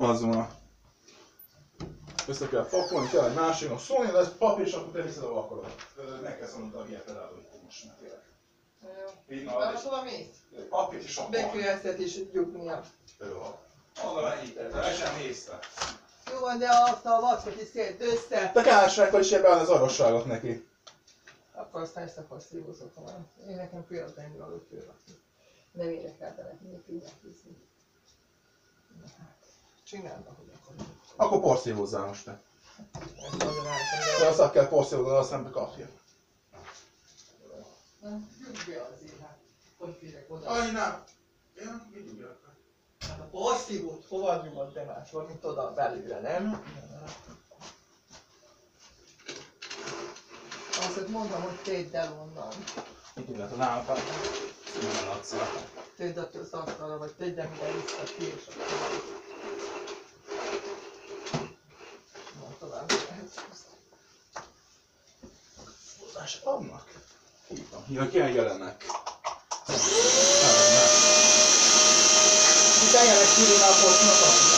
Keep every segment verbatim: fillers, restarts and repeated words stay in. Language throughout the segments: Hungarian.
az van. Össze kell pakolni, kell egy másiknak szólni, de ez papír, és akkor te viszed, ahol akarod. Meg kell szólnod a viet rá, hogy most már tényleg. Így na, Arra szóval mész? Papír is akkor. Bekülöztetés gyugnia. Jó. Mondom, hogy így, el sem nézte. Jó van, de azt a vackot is szélt össze. De kárság, is ebben az arrosságot neki. Akkor aztán összepasszívozok volna. Én nekem például ennyi való fölrakni. Nem érdekeltelek, még így elkészít. Na hát, csináld, ahogy akarod. Akkor porszívózzál most te. Ezt nagyon De elkezdem. azt kell porszívózni, azt nem bekapja. Gyugd be azért, hát. Hogy férek oda? Ajnám! Ja, mit ügyök? Hát a porszívót hova nyomod te máshol, mint oda belőle, nem? Azt mondtam, hogy tedd el onnan. Mit ügyök a lámpát? Nem látszik. Tedd az asztalra, vagy tedd el mire vissza ki, és akkor... Na, tovább lehet. Hozzás adnak? Hívom. Ja, ki jelennek. Itt eljenek külön a porcnak adnak.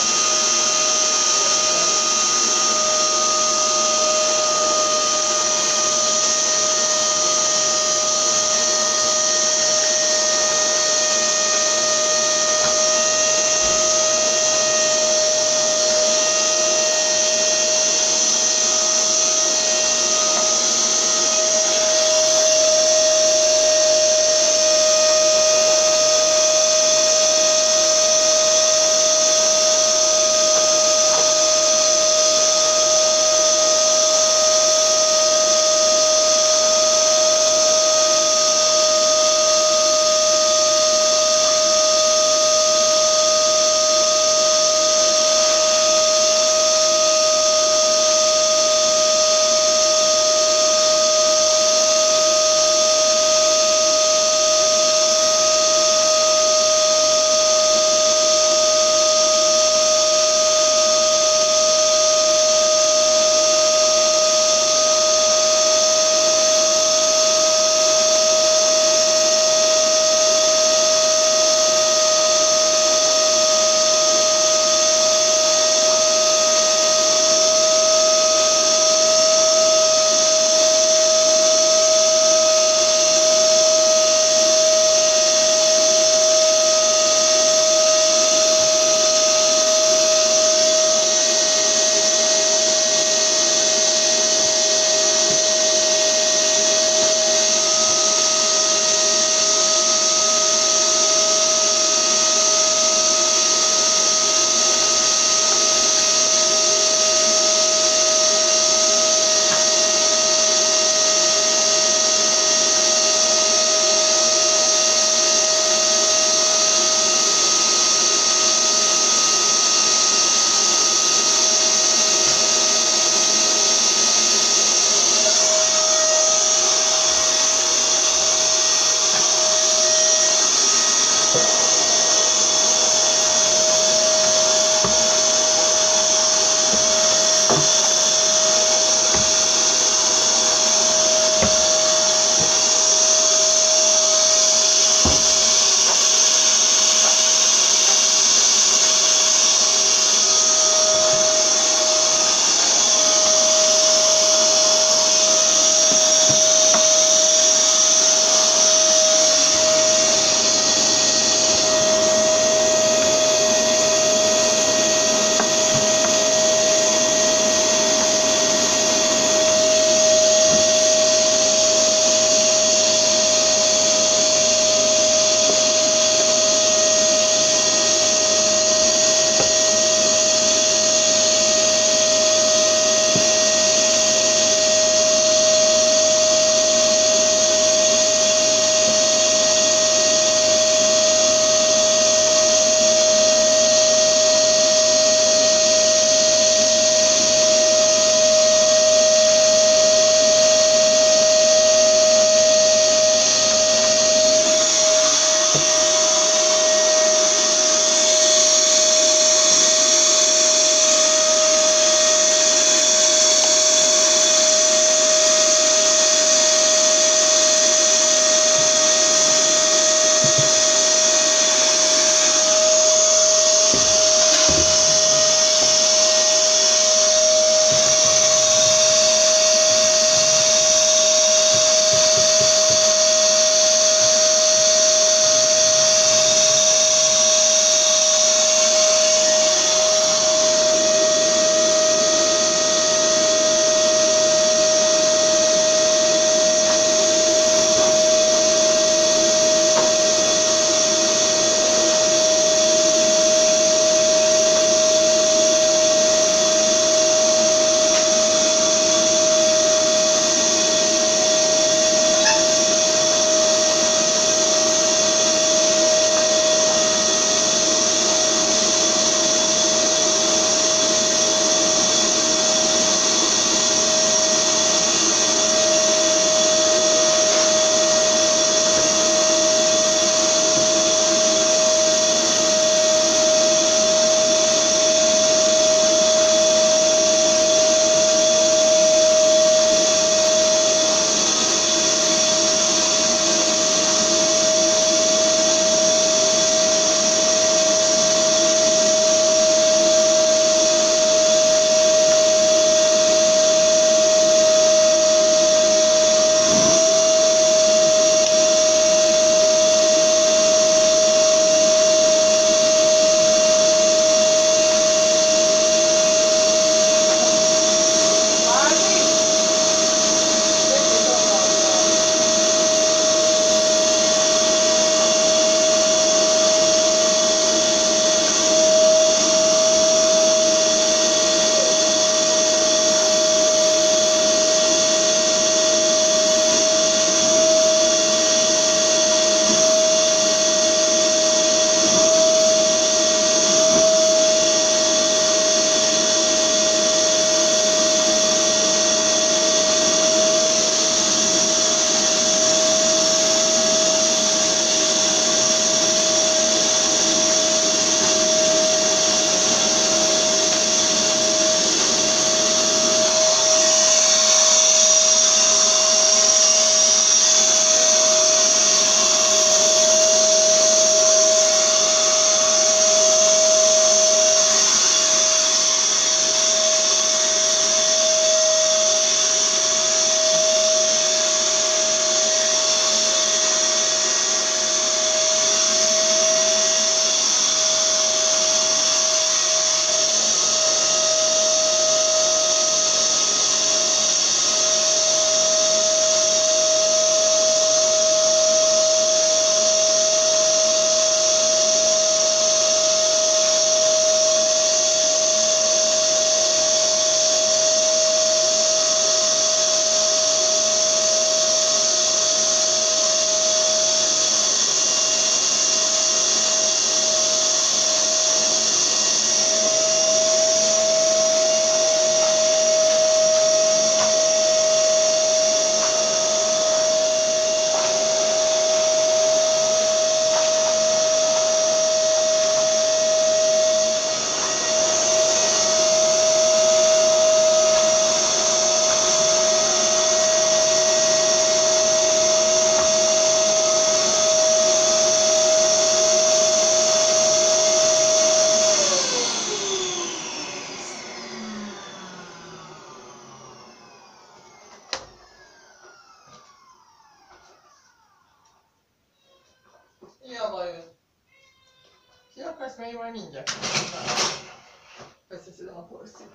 ezt még majd mindjárt. Összeszedem a porszit.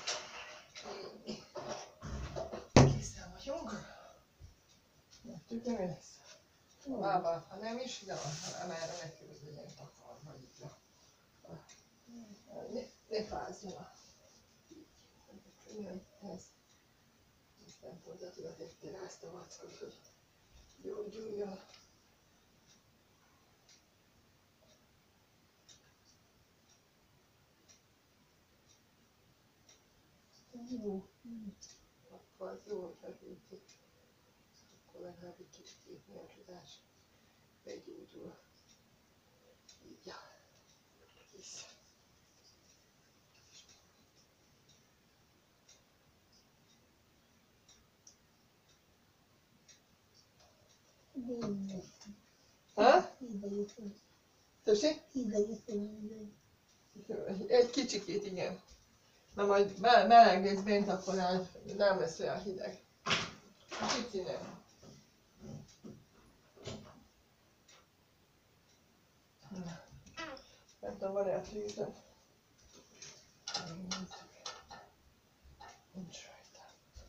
Készen vagyunk. Látjuk, de mi lesz? A lábát, ha nem is, de amerre neki az legyen takarva itt le. Ne, ne fázzon a... Ez. Aztán hozzátudott egy terászt a vackot, hogy gyógyuljon. Jó. Akkor az jól feküdjük. Akkor legalább egy kicsit lépni a tudás. Begyógyul. Így. Ja. Kész. Ha? Tessék? Egy kicsikét, igen. Na majd meleg lesz bent, akkor nem lesz olyan hideg. Kicsi nem. Nem tudom, van-e a fűzőn? Nincs rajta.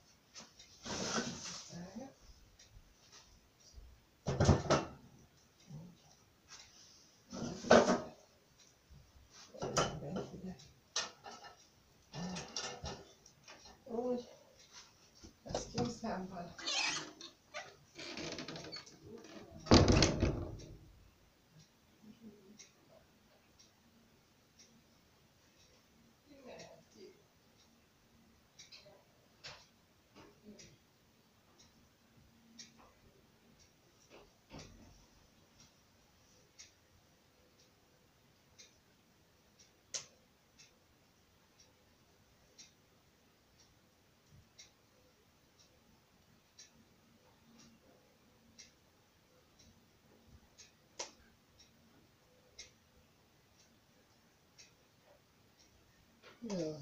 Úgy, ez készen van. Jó.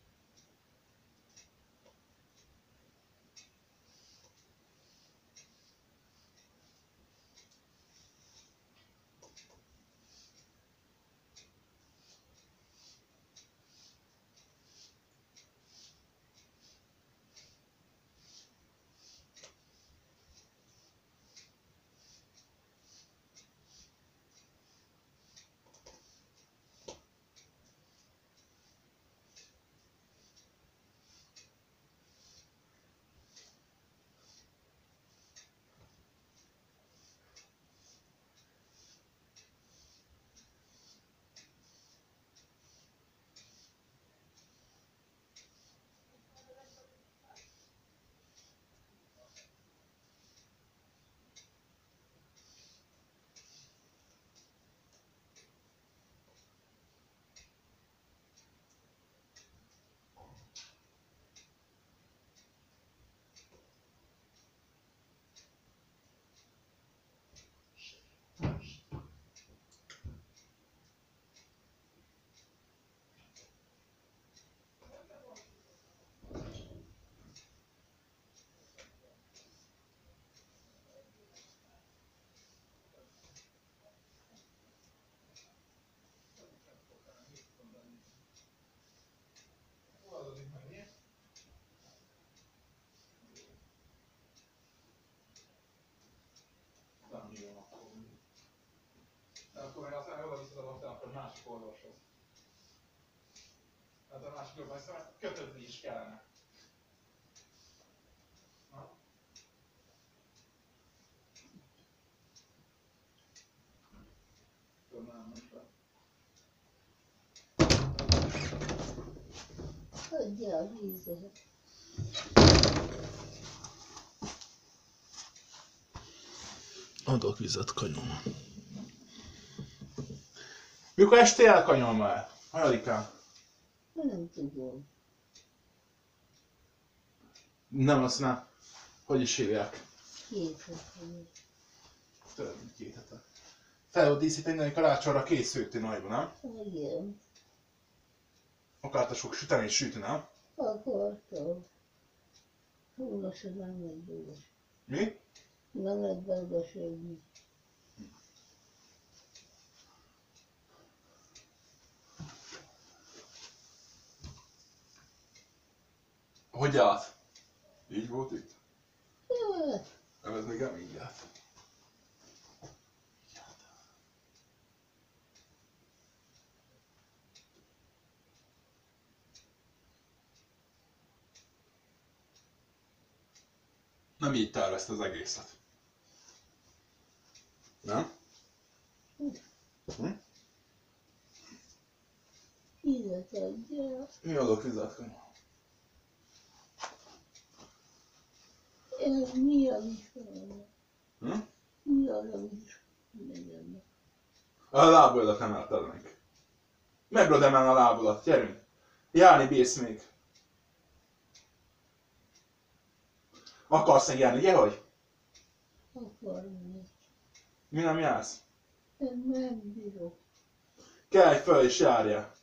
Akkor én aztán oda viszed a labdát a másik orvoshoz. Hát a másik orvos, aztán kötözni is kellene. Na? Tudom, nem mondj be. Hagyja a vízet. Adok vizet, kanyom. Mikor estél, kanyom már? Hajadikán? Nem tudom. Nem, azt nem. Hogy is hívják? Két hete. Több mint két hete. Fel volt díszíteni, hogy karácsonyra készülti nagyban, nem? Igen. Akartasok süteni és sütni, nem? Akartam. Róla se nem lett belőle. Mi? Nem lett belőle semmi. Mondja át. Így volt itt? Hát, Nem, ez még nem így járt. Nem így tervezte az egészet. Nem? Hm? vizet adjál. Mi adok vizet? Ez mi a viszont? Hm? Mi az a viszont? A lábadat emelted meg. Megrod emelni a lábadat, gyerünk. Járni bírsz még. Akarsz még járni, ugye hogy? Akarnék. Mi nem jársz? Én nem bírok. Kelj föl és járjál.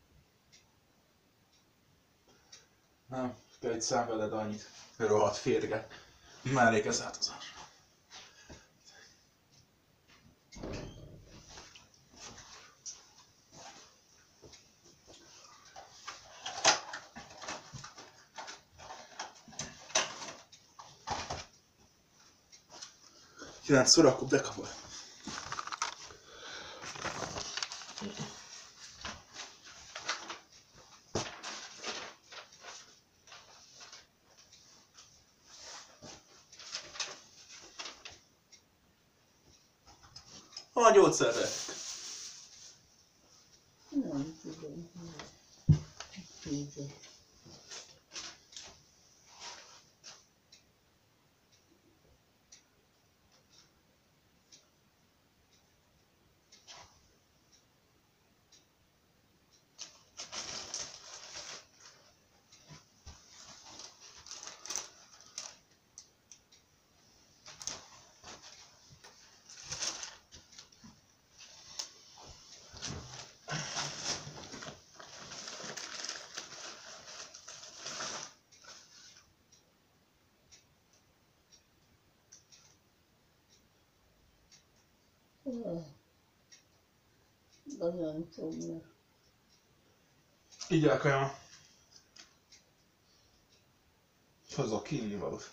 Nem, kell egy szenveded annyit. Rohadt férge. Mellékezáltozás. kilenc óra, akkor bekapod. A gyógyszerre. Nem tudom. Vizet. Nagyon szomjas. Így elkajam. Hozok kínni valót.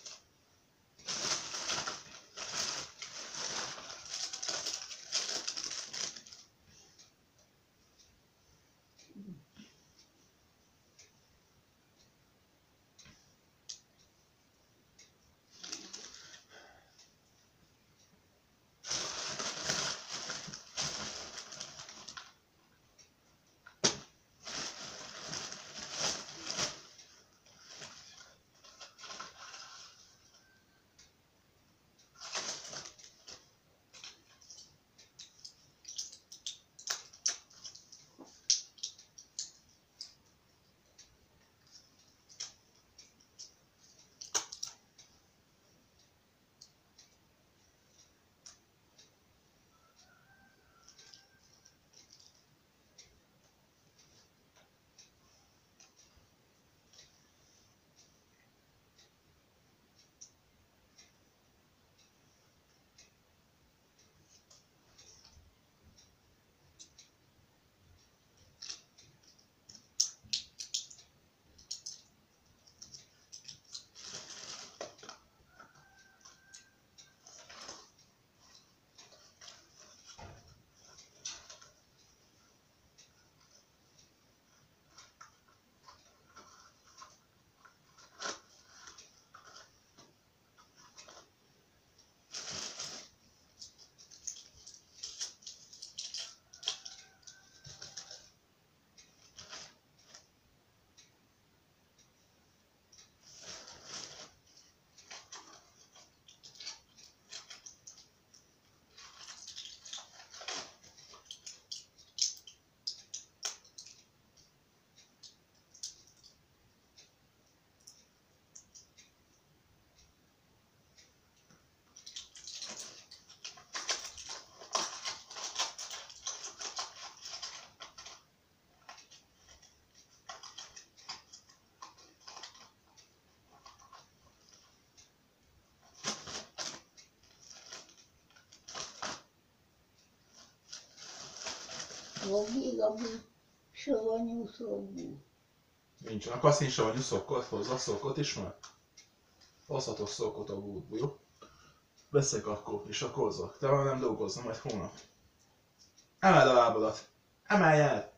Robi, Robi, savanyú szobú. Nincsen. Akarsz nincs savanyú szokkot? Hozzá szokkot is már? Hozhatok szokkot a bútba, jó? Veszek akkor, és akkor hozzak. Te már nem dolgozom, majd hónap. Emeld a lábadat! Emelj el!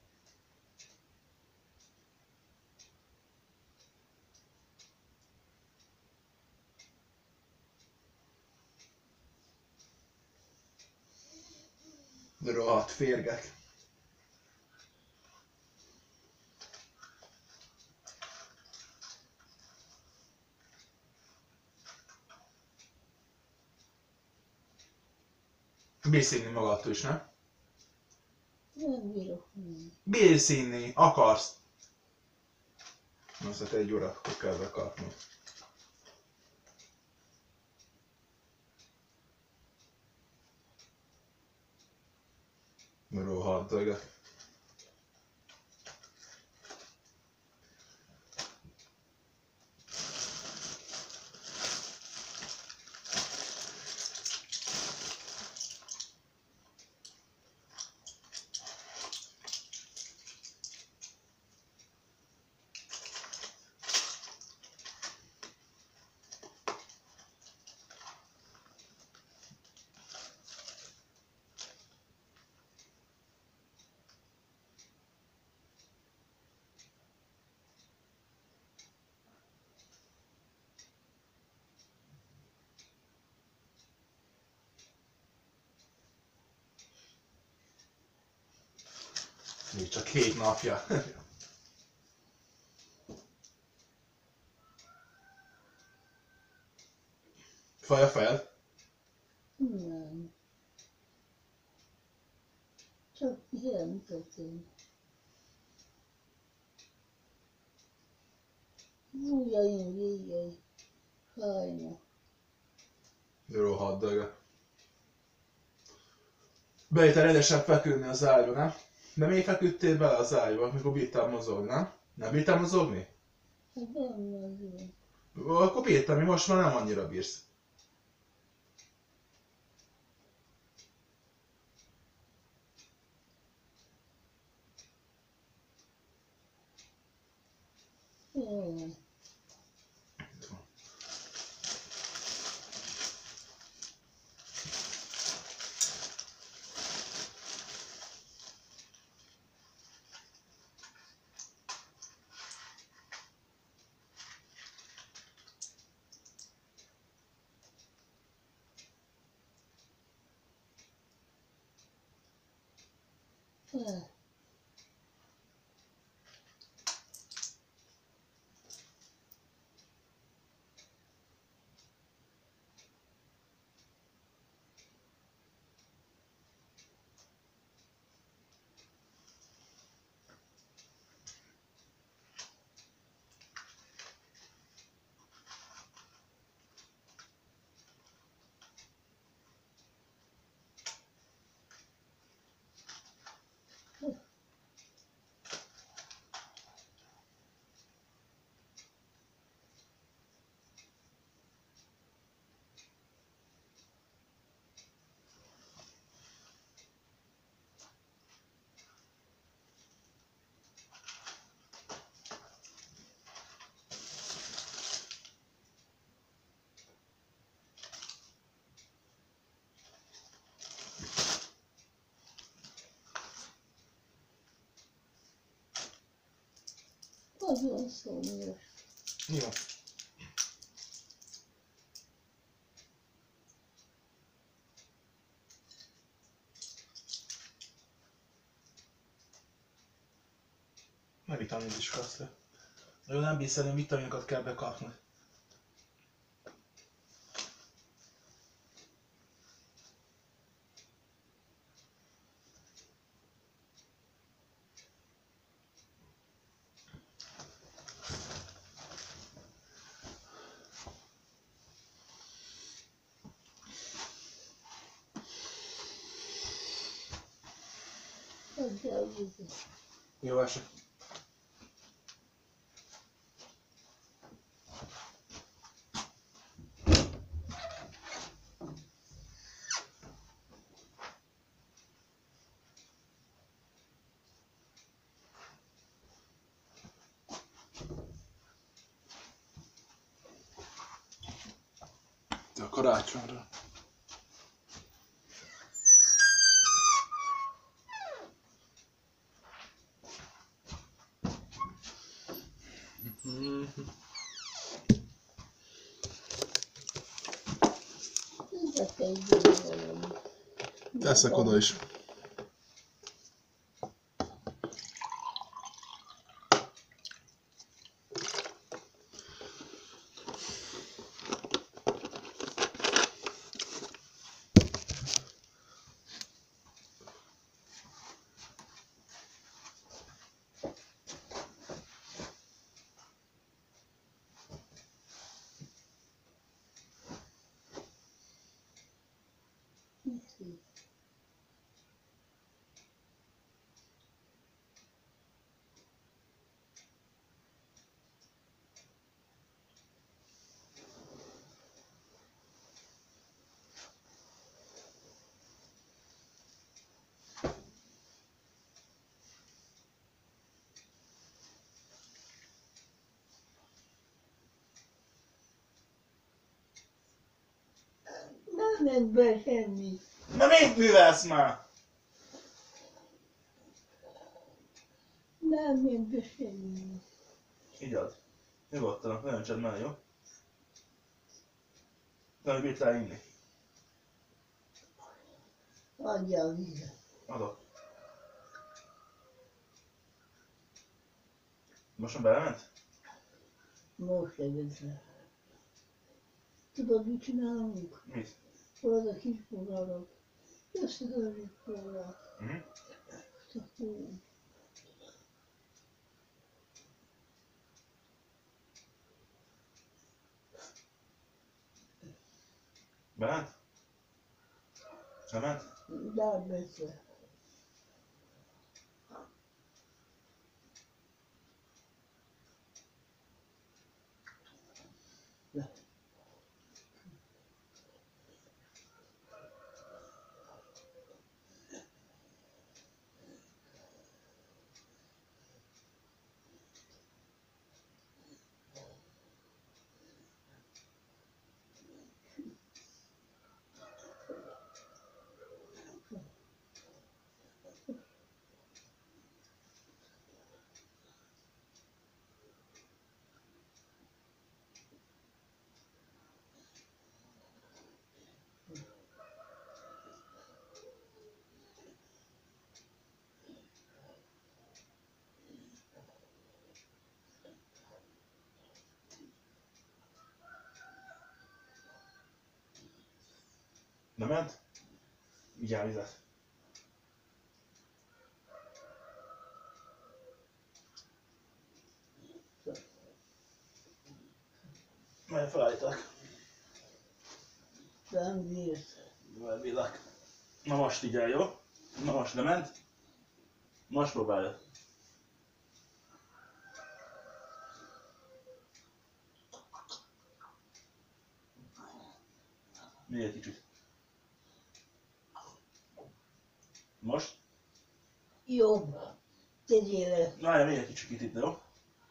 Rohadt férgek. Bírsz inni magadtól is, nem? Nem bírok menni. Bírsz inni, akarsz. Azt egy óra, akkor kell bekapni. Rohadt dögök. Még csak hét napja. Faj a fejed? Nem. Csak pihentetem. Az ujjaim végei fájnak. Rohadt dögök. Bejöttél rendesen feküdni az ágyba, nem? De miért feküdtél bele az ágyba, mikor bírtál mozogni, nem? Nem bírtál mozogni? Hát nem nagyon. Akkor bírtam, mi most már nem annyira bírsz. Jaj. Jaj. Nagyon szomjas. Jó. Meg vitamint is kapsz le. Nagyon nem bírsz elő, vitaminokat kell bekapni. Adjál vizet. Jó esik. A karácsonyra. Teszek egy valamit. Teszek oda is. Nem ment be semmi. Na mit művelsz már? Nem ment be semmi. Igyad. Nyugodtan, ne öntsed mellé, jó? De hogy mit rá inni? Adja a vizet. Adok. Most már belement? Most jövök le. Tudod, mit csinálunk? Mit? Hol a kis fogalat. Összehörjük róla. Mhm. Bement? Bement? Dár beszél. Bement? Vigyál vizet. Majd felállítok. Nem bírsz. Elbillak. Na most így el, jó? Na most lement. Most próbálja. Még egy kicsit. Most? Jobb. Tegyél le. Várjál még egy kicsit itt, jó?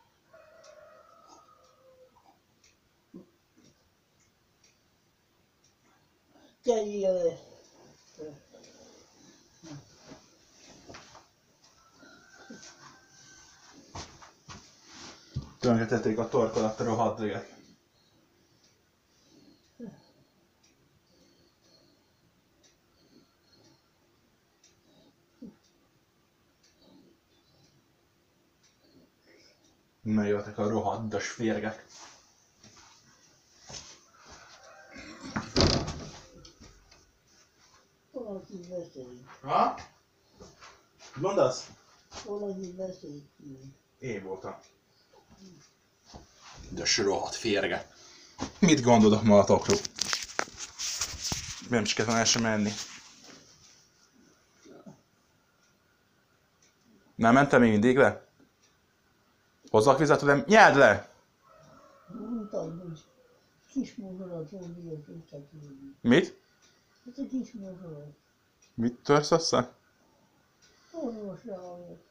Tegyél le. Tönkretették a torkodat a rohadt régek. Megjöttek a rohaddas férgek. Valaki beszél. Ha? Mondasz? Valaki beszél. Én voltam. De rohadt férge. Mit gondolok magatokról? Nem is kellett el sem menni. Nem mentem még mindig le? Hozzak vizet, nem? Nyeld le! Mondtam, hogy kis mozoratról miért tudtak jönni. Mit? Hát a kis mozorat. Mit törsz össze? Orvosra hallott.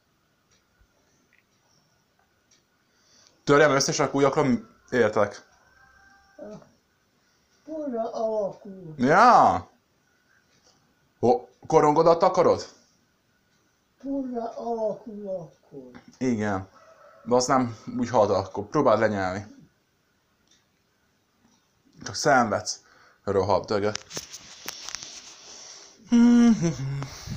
Törjem össze, és akkor újakra értek. Orvosra Porra alakul. Ja. Ho, korongodat akarod? Porra alakul akkor. Igen. De azt nem úgy halad, akkor próbáld lenyelni. Csak szenvedsz. Rohadt dögö.